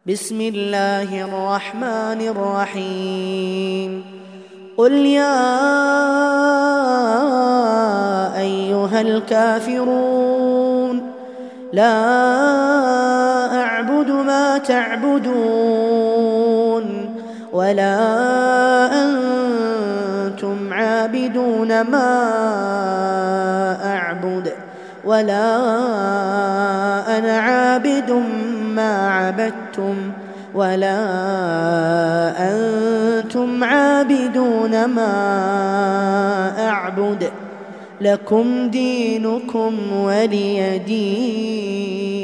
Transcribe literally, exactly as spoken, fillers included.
بسم الله الرحمن الرحيم قل يا أيها الكافرون لا أعبد ما تعبدون ولا أنتم عابدون ما أعبد ولا أنا عابد ما عبدتم ولا أنتم عابدون ما أعبد لكم دينكم ولي دين.